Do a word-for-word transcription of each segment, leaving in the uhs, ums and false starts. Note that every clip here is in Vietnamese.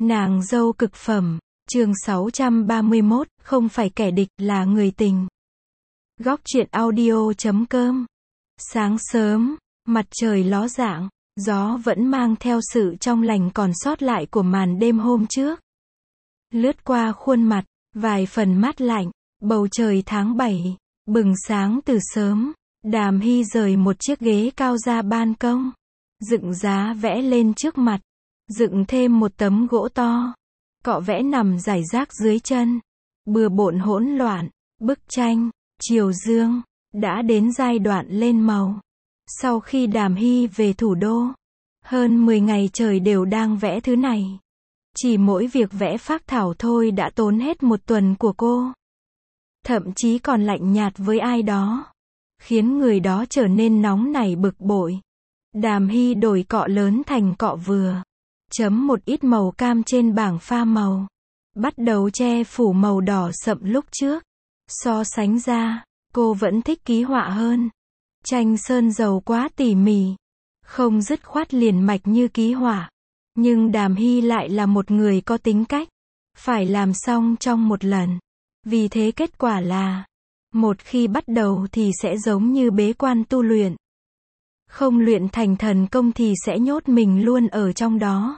Nàng dâu cực phẩm, chương sáu trăm ba mươi mốt, không phải kẻ địch, là người tình. Góc truyện audio chấm com. Sáng sớm, mặt trời ló dạng, gió vẫn mang theo sự trong lành còn sót lại của màn đêm hôm trước. Lướt qua khuôn mặt, vài phần mát lạnh, bầu trời tháng bảy, bừng sáng từ sớm. Đàm Hy rời một chiếc ghế cao ra ban công, dựng giá vẽ lên trước mặt, dựng thêm một tấm gỗ to, cọ vẽ nằm rải rác dưới chân, bừa bộn hỗn loạn. Bức tranh Triều Dương đã đến giai đoạn lên màu. Sau khi Đàm Hy về thủ đô, hơn mười ngày trời đều đang vẽ thứ này. Chỉ mỗi việc vẽ phác thảo thôi đã tốn hết một tuần của cô. Thậm chí còn lạnh nhạt với ai đó, khiến người đó trở nên nóng nảy bực bội. Đàm Hy đổi cọ lớn thành cọ vừa, chấm một ít màu cam trên bảng pha màu, bắt đầu che phủ màu đỏ sậm lúc trước. So sánh ra, cô vẫn thích ký họa hơn. Tranh sơn dầu quá tỉ mỉ, không dứt khoát liền mạch như ký họa. Nhưng Đàm Hy lại là một người có tính cách, phải làm xong trong một lần. Vì thế kết quả là, một khi bắt đầu thì sẽ giống như bế quan tu luyện. Không luyện thành thần công thì sẽ nhốt mình luôn ở trong đó.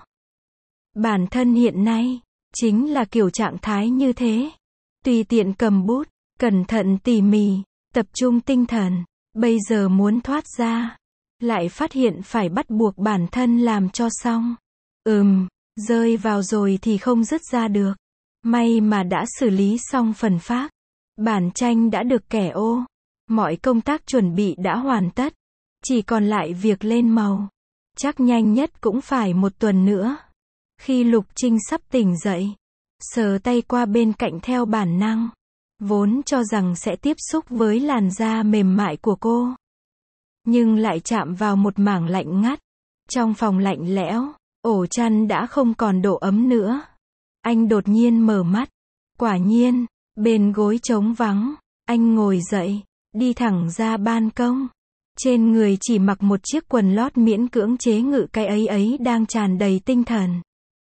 Bản thân hiện nay, chính là kiểu trạng thái như thế. Tùy tiện cầm bút, cẩn thận tỉ mỉ, tập trung tinh thần. Bây giờ muốn thoát ra, lại phát hiện phải bắt buộc bản thân làm cho xong. Ừm, rơi vào rồi thì không dứt ra được. May mà đã xử lý xong phần phác. Bản tranh đã được kẻ ô. Mọi công tác chuẩn bị đã hoàn tất. Chỉ còn lại việc lên màu. Chắc nhanh nhất cũng phải một tuần nữa. Khi Lục Trinh sắp tỉnh dậy, sờ tay qua bên cạnh theo bản năng, vốn cho rằng sẽ tiếp xúc với làn da mềm mại của cô, nhưng lại chạm vào một mảng lạnh ngắt. Trong phòng lạnh lẽo, ổ chăn đã không còn độ ấm nữa. Anh đột nhiên mở mắt. Quả nhiên, bên gối trống vắng. Anh ngồi dậy, đi thẳng ra ban công. Trên người chỉ mặc một chiếc quần lót miễn cưỡng chế ngự cái ấy ấy đang tràn đầy tinh thần.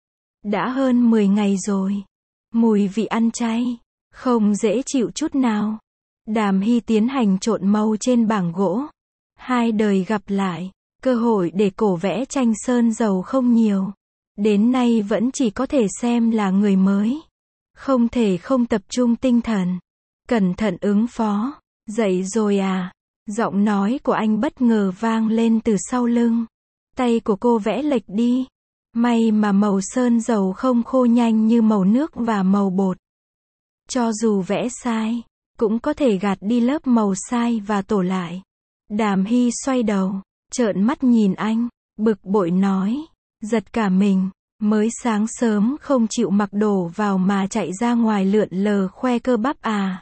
Đã hơn mười ngày rồi. Mùi vị ăn chay, không dễ chịu chút nào. Đàm Hy tiến hành trộn màu trên bảng gỗ. Hai đời gặp lại, cơ hội để cổ vẽ tranh sơn dầu không nhiều. Đến nay vẫn chỉ có thể xem là người mới. Không thể không tập trung tinh thần. Cẩn thận ứng phó. Dậy rồi à? Giọng nói của anh bất ngờ vang lên từ sau lưng. Tay của cô vẽ lệch đi. May mà màu sơn dầu không khô nhanh như màu nước và màu bột. Cho dù vẽ sai, cũng có thể gạt đi lớp màu sai và tổ lại. Đàm Hy xoay đầu, trợn mắt nhìn anh, bực bội nói, giật cả mình, mới sáng sớm không chịu mặc đồ vào mà chạy ra ngoài lượn lờ khoe cơ bắp à.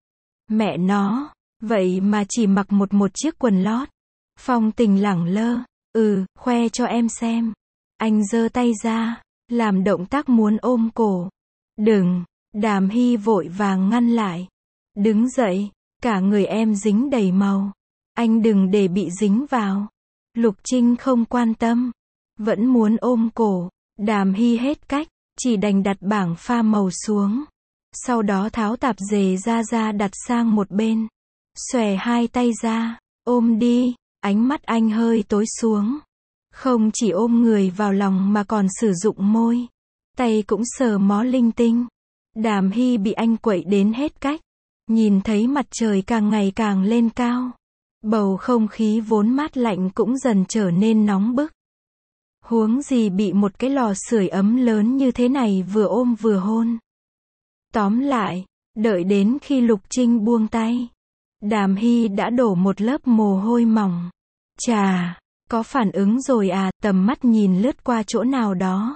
Mẹ nó, vậy mà chỉ mặc một một chiếc quần lót. Phong Tình lẳng lơ, ừ, khoe cho em xem. Anh giơ tay ra, làm động tác muốn ôm cổ. Đừng, Đàm Hy vội vàng ngăn lại. Đứng dậy, cả người em dính đầy màu. Anh đừng để bị dính vào. Lục Trinh không quan tâm, vẫn muốn ôm cổ. Đàm Hy hết cách, chỉ đành đặt bảng pha màu xuống. Sau đó tháo tạp dề ra ra đặt sang một bên. Xòe hai tay ra, ôm đi. Ánh mắt anh hơi tối xuống. Không chỉ ôm người vào lòng mà còn sử dụng môi. Tay cũng sờ mó linh tinh. Đàm Hy bị anh quậy đến hết cách. Nhìn thấy mặt trời càng ngày càng lên cao. Bầu không khí vốn mát lạnh cũng dần trở nên nóng bức. Huống gì bị một cái lò sưởi ấm lớn như thế này vừa ôm vừa hôn. Tóm lại, đợi đến khi Lục Trinh buông tay, Đàm Hy đã đổ một lớp mồ hôi mỏng. Chà, có phản ứng rồi à, tầm mắt nhìn lướt qua chỗ nào đó.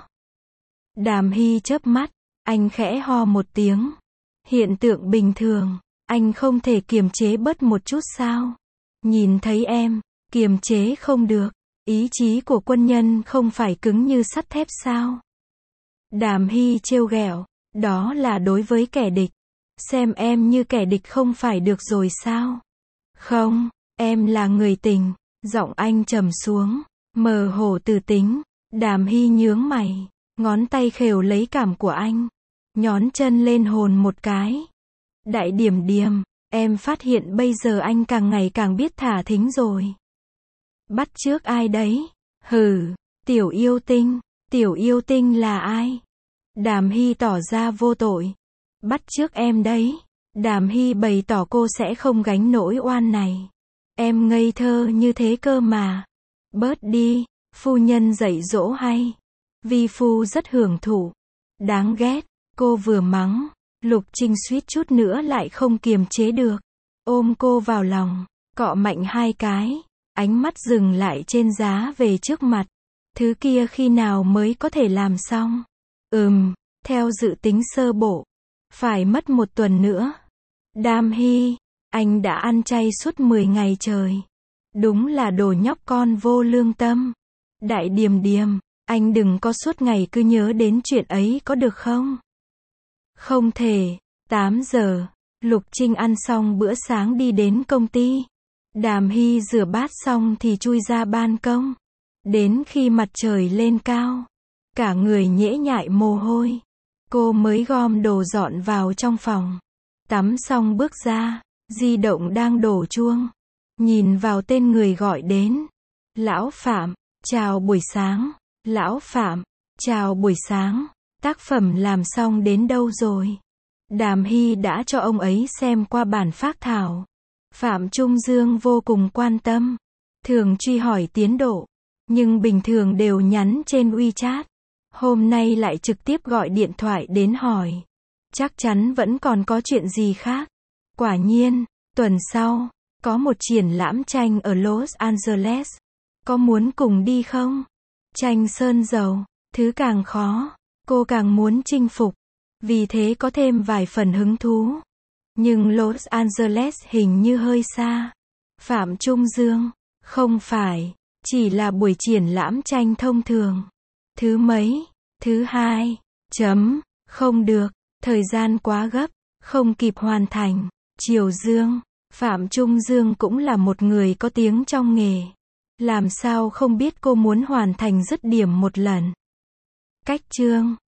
Đàm Hy chớp mắt, anh khẽ ho một tiếng. Hiện tượng bình thường, anh không thể kiềm chế bớt một chút sao? Nhìn thấy em, kiềm chế không được, ý chí của quân nhân không phải cứng như sắt thép sao? Đàm Hy trêu ghẹo, đó là đối với kẻ địch. Xem em như kẻ địch không phải được rồi sao? Không, em là người tình. Giọng anh trầm xuống, mờ hồ từ tính. Đàm Hy nhướng mày, Ngón tay khều lấy cảm của anh. Nhón chân lên hôn một cái. Đại Điểm Điểm, em phát hiện bây giờ anh càng ngày càng biết thả thính rồi. Bắt chước ai đấy? Hừ, Tiểu Yêu Tinh. Tiểu Yêu Tinh là ai? Đàm Hy tỏ ra vô tội. Bắt chước em đấy. Đàm Hy bày tỏ cô sẽ không gánh nỗi oan này. Em ngây thơ như thế cơ mà. Bớt đi, phu nhân dạy dỗ hay. Vi phu rất hưởng thụ. Đáng ghét, cô vừa mắng. Lục Trinh suýt chút nữa lại không kiềm chế được. Ôm cô vào lòng, cọ mạnh hai cái. Ánh mắt dừng lại trên giá về trước mặt. Thứ kia khi nào mới có thể làm xong? Ừm, theo dự tính sơ bộ. Phải mất một tuần nữa. Đàm Hy, anh đã ăn chay suốt mười ngày trời. Đúng là đồ nhóc con vô lương tâm. Đại Điểm Điểm, anh đừng có suốt ngày cứ nhớ đến chuyện ấy có được không? Không thể. tám giờ, Lục Trinh ăn xong bữa sáng đi đến công ty. Đàm Hy rửa bát xong thì chui ra ban công. Đến khi mặt trời lên cao, cả người nhễ nhại mồ hôi, cô mới gom đồ dọn vào trong phòng. Tắm xong bước ra, di động đang đổ chuông. Nhìn vào tên người gọi đến. Lão Phạm, chào buổi sáng. Lão Phạm, chào buổi sáng. Tác phẩm làm xong đến đâu rồi? Đàm Hy đã cho ông ấy xem qua bản phác thảo. Phạm Trung Dương vô cùng quan tâm, thường truy hỏi tiến độ, nhưng bình thường đều nhắn trên WeChat. Hôm nay lại trực tiếp gọi điện thoại đến hỏi. Chắc chắn vẫn còn có chuyện gì khác. Quả nhiên, tuần sau, có một triển lãm tranh ở Los Angeles. Có muốn cùng đi không? Tranh sơn dầu, thứ càng khó, cô càng muốn chinh phục. Vì thế có thêm vài phần hứng thú. Nhưng Los Angeles hình như hơi xa. Phạm Trung Dương, không phải, chỉ là buổi triển lãm tranh thông thường. Thứ mấy? Thứ hai. Chấm, không được, thời gian quá gấp, không kịp hoàn thành. Triều Dương, Phạm Trung Dương cũng là một người có tiếng trong nghề. Làm sao không biết cô muốn hoàn thành dứt điểm một lần. Cách chương